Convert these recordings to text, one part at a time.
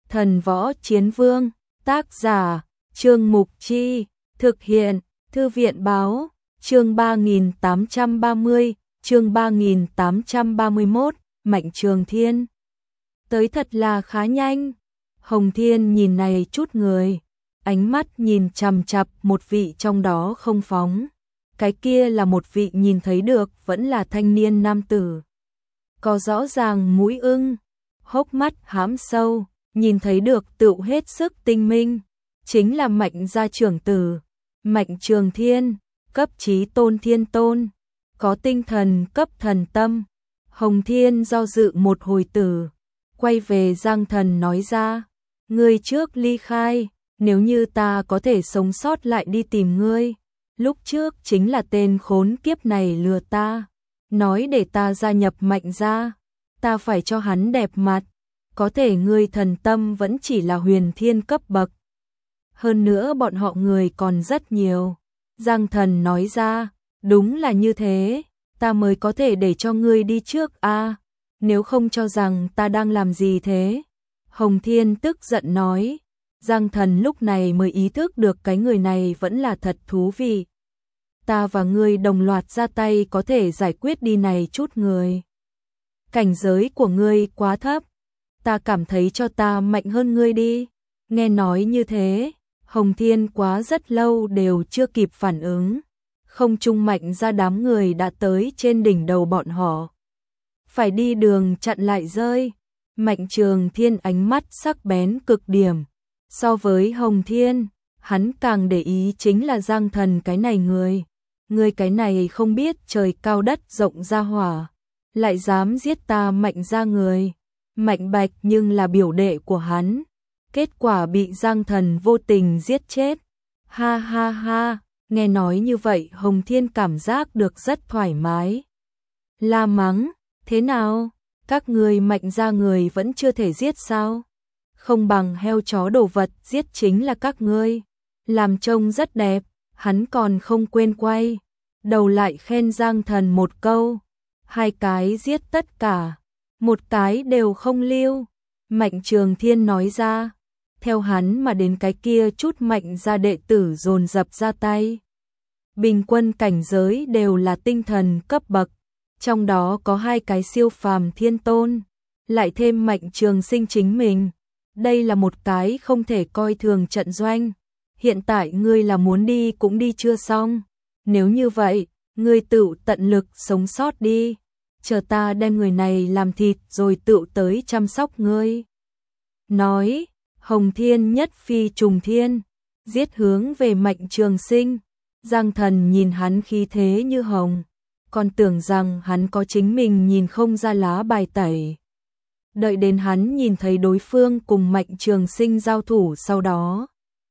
Thần Võ Chiến Vương, tác giả, Trương Mục Chi, thực hiện, Thư viện Báo, chương 3830, chương 3831, Mạnh Trường Thiên. Tới thật là khá nhanh. Hồng Thiên nhìn này chút người, ánh mắt nhìn chằm chằm một vị trong đó không phóng. Cái kia là một vị nhìn thấy được vẫn là thanh niên nam tử. Có rõ ràng mũi ưng, hốc mắt hãm sâu, nhìn thấy được tựu hết sức tinh minh. Chính là Mạnh gia trưởng tử, Mạnh Trường Thiên, cấp chí tôn thiên tôn, có tinh thần cấp thần tâm. Hồng Thiên do dự một hồi tử, quay về Giang Thần nói ra, ngươi trước ly khai, nếu như ta có thể sống sót lại đi tìm ngươi. Lúc trước chính là tên khốn kiếp này lừa ta, nói để ta gia nhập Mạnh gia, ta phải cho hắn đẹp mặt, có thể ngươi thần tâm vẫn chỉ là huyền thiên cấp bậc. Hơn nữa bọn họ người còn rất nhiều. Giang Thần nói ra, đúng là như thế, ta mới có thể để cho ngươi đi trước a. Nếu không cho rằng ta đang làm gì thế? Hồng Thiên tức giận nói. Giang Thần lúc này mới ý thức được cái người này vẫn là thật thú vị. Ta và ngươi đồng loạt ra tay có thể giải quyết đi này chút người. Cảnh giới của ngươi quá thấp, ta cảm thấy cho ta mạnh hơn ngươi đi. Nghe nói như thế, Hồng Thiên quá rất lâu đều chưa kịp phản ứng. Không trung Mạnh ra đám người đã tới trên đỉnh đầu bọn họ. Phải đi đường chặn lại rơi. Mạnh Trường Thiên ánh mắt sắc bén cực điểm. So với Hồng Thiên, hắn càng để ý chính là Giang Thần cái này người. Người cái này không biết trời cao đất rộng ra hỏa, lại dám giết ta Mạnh ra người. Mạnh Bạch nhưng là biểu đệ của hắn. Kết quả bị Giang Thần vô tình giết chết. Ha ha ha, nghe nói như vậy Hồng Thiên cảm giác được rất thoải mái. La mắng, thế nào? Các người Mạnh ra người vẫn chưa thể giết sao? Không bằng heo chó đồ vật giết chính là các ngươi. Làm trông rất đẹp, hắn còn không quên quay. Đầu lại khen Giang Thần một câu. Hai cái giết tất cả, một cái đều không lưu. Mạnh Trường Thiên nói ra. Theo hắn mà đến cái kia chút Mạnh gia đệ tử dồn dập ra tay. Bình quân cảnh giới đều là tinh thần cấp bậc, trong đó có hai cái siêu phàm thiên tôn, lại thêm Mạnh Trường Sinh chính mình. Đây là một cái không thể coi thường trận doanh. Hiện tại ngươi là muốn đi cũng đi chưa xong. Nếu như vậy, ngươi tự tận lực sống sót đi. Chờ ta đem người này làm thịt rồi tự tới chăm sóc ngươi. Nói, Hồng Thiên nhất phi trùng thiên, giết hướng về Mạnh Trường Sinh. Giang Thần nhìn hắn khí thế như hồng, còn tưởng rằng hắn có chính mình nhìn không ra lá bài tẩy. Đợi đến hắn nhìn thấy đối phương cùng Mạnh Trường Sinh giao thủ sau đó,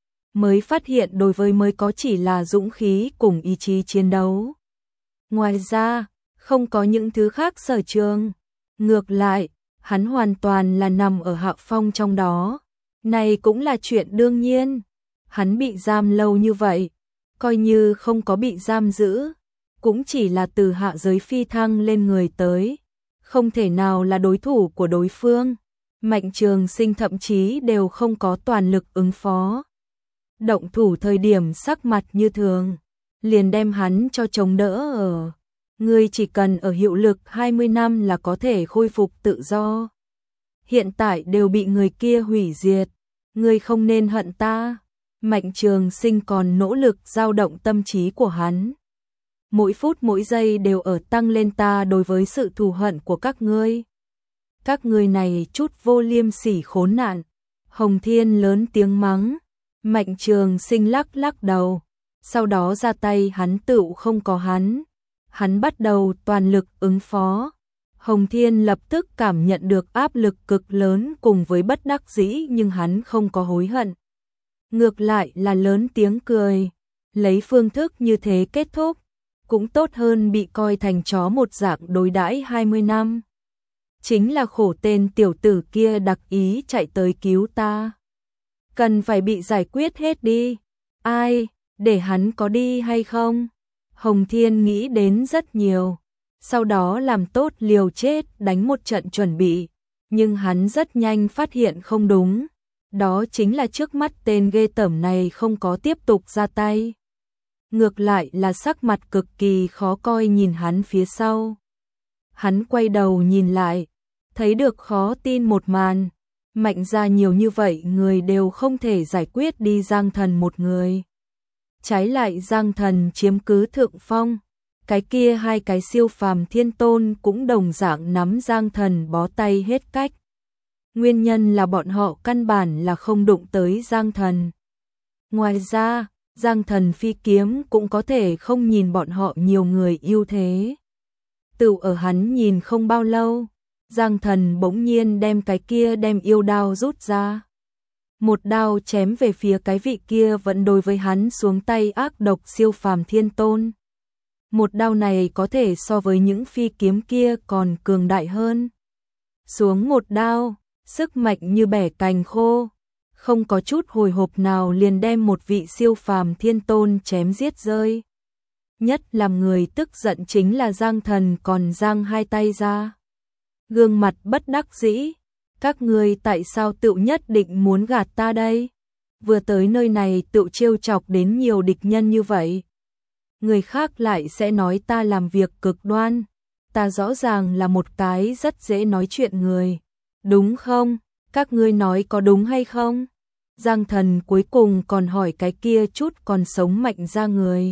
mới phát hiện đối với mới có chỉ là dũng khí cùng ý chí chiến đấu. Ngoài ra, không có những thứ khác sở trường. Ngược lại, hắn hoàn toàn là nằm ở hạ phong trong đó. Này cũng là chuyện đương nhiên. Hắn bị giam lâu như vậy, coi như không có bị giam giữ, cũng chỉ là từ hạ giới phi thăng lên người tới, không thể nào là đối thủ của đối phương. Mạnh Trường Sinh thậm chí đều không có toàn lực ứng phó. Động thủ thời điểm sắc mặt như thường, liền đem hắn cho chống đỡ ở. Ngươi chỉ cần ở hiệu lực 20 năm là có thể khôi phục tự do. Hiện tại đều bị người kia hủy diệt, ngươi không nên hận ta. Mạnh Trường Sinh còn nỗ lực dao động tâm trí của hắn. Mỗi phút mỗi giây đều ở tăng lên ta đối với sự thù hận của các ngươi. Các ngươi này chút vô liêm sỉ khốn nạn. Hồng Thiên lớn tiếng mắng. Mạnh Trường Sinh lắc lắc đầu. Sau đó ra tay hắn tựu không có hắn. Hắn bắt đầu toàn lực ứng phó. Hồng Thiên lập tức cảm nhận được áp lực cực lớn cùng với bất đắc dĩ, nhưng hắn không có hối hận. Ngược lại là lớn tiếng cười. Lấy phương thức như thế kết thúc, cũng tốt hơn bị coi thành chó một dạng đối đãi 20 năm. Chính là khổ tên tiểu tử kia đặc ý chạy tới cứu ta. Cần phải bị giải quyết hết đi. Ai, để hắn có đi hay không? Hồng Thiên nghĩ đến rất nhiều. Sau đó làm tốt liều chết đánh một trận chuẩn bị. Nhưng hắn rất nhanh phát hiện không đúng. đó chính là trước mắt tên ghê tởm này không có tiếp tục ra tay. Ngược lại là sắc mặt cực kỳ khó coi nhìn hắn phía sau. Hắn quay đầu nhìn lại, thấy được khó tin một màn. Mạnh ra nhiều như vậy người đều không thể giải quyết đi Giang Thần một người. Trái lại Giang Thần chiếm cứ thượng phong. Cái kia hai cái siêu phàm thiên tôn cũng đồng dạng nắm Giang Thần bó tay hết cách. Nguyên nhân là bọn họ căn bản là không đụng tới Giang Thần. Ngoài ra, Giang Thần phi kiếm cũng có thể không nhìn bọn họ nhiều người ưu thế. Tự ở hắn nhìn không bao lâu, Giang Thần bỗng nhiên đem cái kia đem yêu đao rút ra. Một đao chém về phía cái vị kia vẫn đối với hắn xuống tay ác độc siêu phàm thiên tôn. Một đao này có thể so với những phi kiếm kia còn cường đại hơn. Xuống một đao, sức mạnh như bẻ cành khô, không có chút hồi hộp nào liền đem một vị siêu phàm thiên tôn chém giết rơi. Nhất làm người tức giận chính là Giang Thần còn giang hai tay ra. Gương mặt bất đắc dĩ, các ngươi tại sao tự nhất định muốn gạt ta đây? Vừa tới nơi này tự trêu chọc đến nhiều địch nhân như vậy. Người khác lại sẽ nói ta làm việc cực đoan, ta rõ ràng là một cái rất dễ nói chuyện người. Đúng không? Các ngươi nói có đúng hay không? Giang Thần cuối cùng còn hỏi cái kia chút còn sống Mạnh ra người.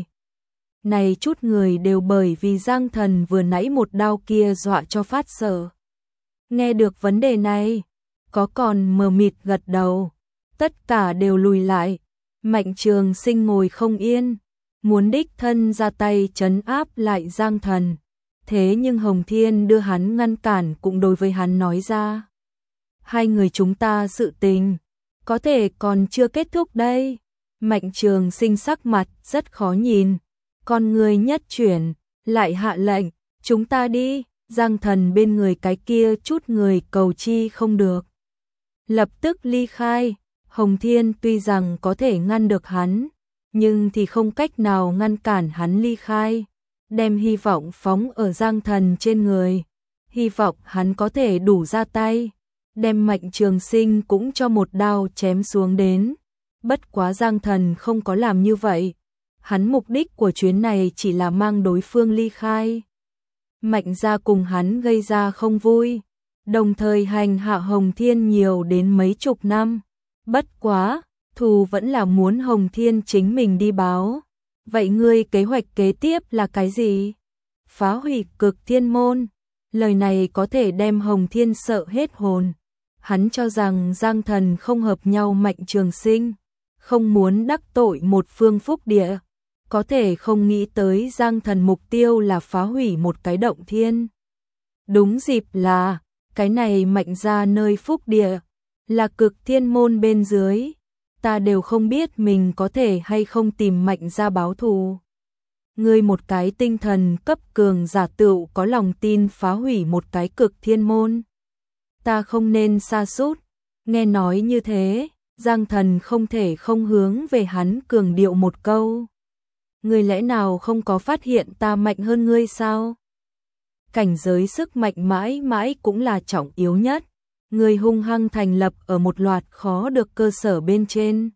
Này chút người đều bởi vì Giang Thần vừa nãy một đao kia dọa cho phát sợ. Nghe được vấn đề này, có còn mờ mịt gật đầu, tất cả đều lùi lại. Mạnh Trường Sinh ngồi không yên, muốn đích thân ra tay trấn áp lại Giang Thần. Thế nhưng Hồng Thiên đưa hắn ngăn cản cũng đối với hắn nói ra. Hai người chúng ta sự tình, có thể còn chưa kết thúc đây. Mạnh Trường Sinh sắc mặt rất khó nhìn, con người nhất chuyển, lại hạ lệnh, chúng ta đi. Giang Thần bên người cái kia chút người cầu chi không được. Lập tức ly khai, Hồng Thiên tuy rằng có thể ngăn được hắn, nhưng thì không cách nào ngăn cản hắn ly khai. Đem hy vọng phóng ở Giang Thần trên người, hy vọng hắn có thể đủ ra tay. Đem Mạnh Trường Sinh cũng cho một đao chém xuống đến. Bất quá Giang Thần không có làm như vậy. Hắn mục đích của chuyến này chỉ là mang đối phương ly khai. Mạnh ra cùng hắn gây ra không vui, đồng thời hành hạ Hồng Thiên nhiều đến mấy chục năm. Bất quá, thù vẫn là muốn Hồng Thiên chính mình đi báo. Vậy ngươi kế hoạch kế tiếp là cái gì? Phá hủy Cực Thiên môn. Lời này có thể đem Hồng Thiên sợ hết hồn. Hắn cho rằng Giang Thần không hợp nhau Mạnh Trường Sinh, không muốn đắc tội một phương phúc địa. Có thể không nghĩ tới Giang Thần mục tiêu là phá hủy một cái động thiên. Đúng dịp là, cái này Mạnh ra nơi phúc địa, là Cực Thiên môn bên dưới. Ta đều không biết mình có thể hay không tìm Mạnh ra báo thù. Ngươi một cái tinh thần cấp cường giả tựu có lòng tin phá hủy một cái Cực Thiên môn. Ta không nên sa sút. Nghe nói như thế, Giang Thần không thể không hướng về hắn cường điệu một câu. Ngươi lẽ nào không có phát hiện ta mạnh hơn ngươi sao? Cảnh giới sức mạnh mãi mãi cũng là trọng yếu nhất. Ngươi hung hăng thành lập ở một loạt khó được cơ sở bên trên.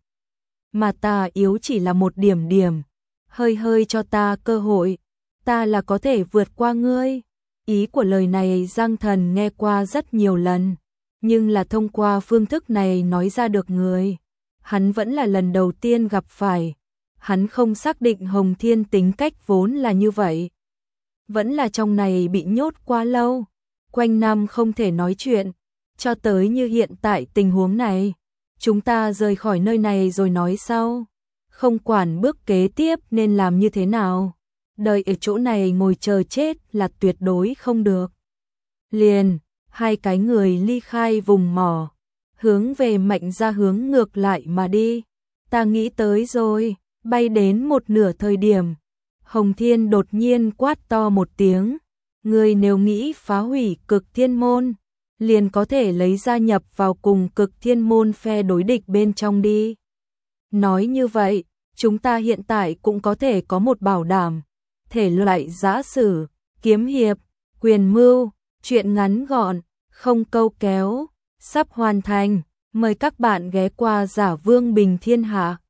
Mà ta yếu chỉ là một điểm, hơi hơi cho ta cơ hội, ta là có thể vượt qua ngươi. Ý của lời này Giang Thần nghe qua rất nhiều lần, nhưng là thông qua phương thức này nói ra được người. Hắn vẫn là lần đầu tiên gặp phải. Hắn không xác định Hồng Thiên tính cách vốn là như vậy. Vẫn là trong này bị nhốt quá lâu, quanh năm không thể nói chuyện, cho tới như hiện tại tình huống này. Chúng ta rời khỏi nơi này rồi nói sau. Không quản bước kế tiếp nên làm như thế nào. Đợi ở chỗ này ngồi chờ chết là tuyệt đối không được. Liền, hai cái người ly khai vùng mỏ, hướng về Mạnh ra hướng ngược lại mà đi. Ta nghĩ tới rồi. Bay đến một nửa thời điểm, Hồng Thiên đột nhiên quát to một tiếng. Ngươi nếu nghĩ phá hủy Cực Thiên môn, liền có thể lấy gia nhập vào cùng Cực Thiên môn phe đối địch bên trong đi. Nói như vậy, chúng ta hiện tại cũng có thể có một bảo đảm. Thể loại giã sử, kiếm hiệp, quyền mưu, chuyện ngắn gọn, không câu kéo, sắp hoàn thành. Mời các bạn ghé qua Giả Vương Bình Thiên Hạ.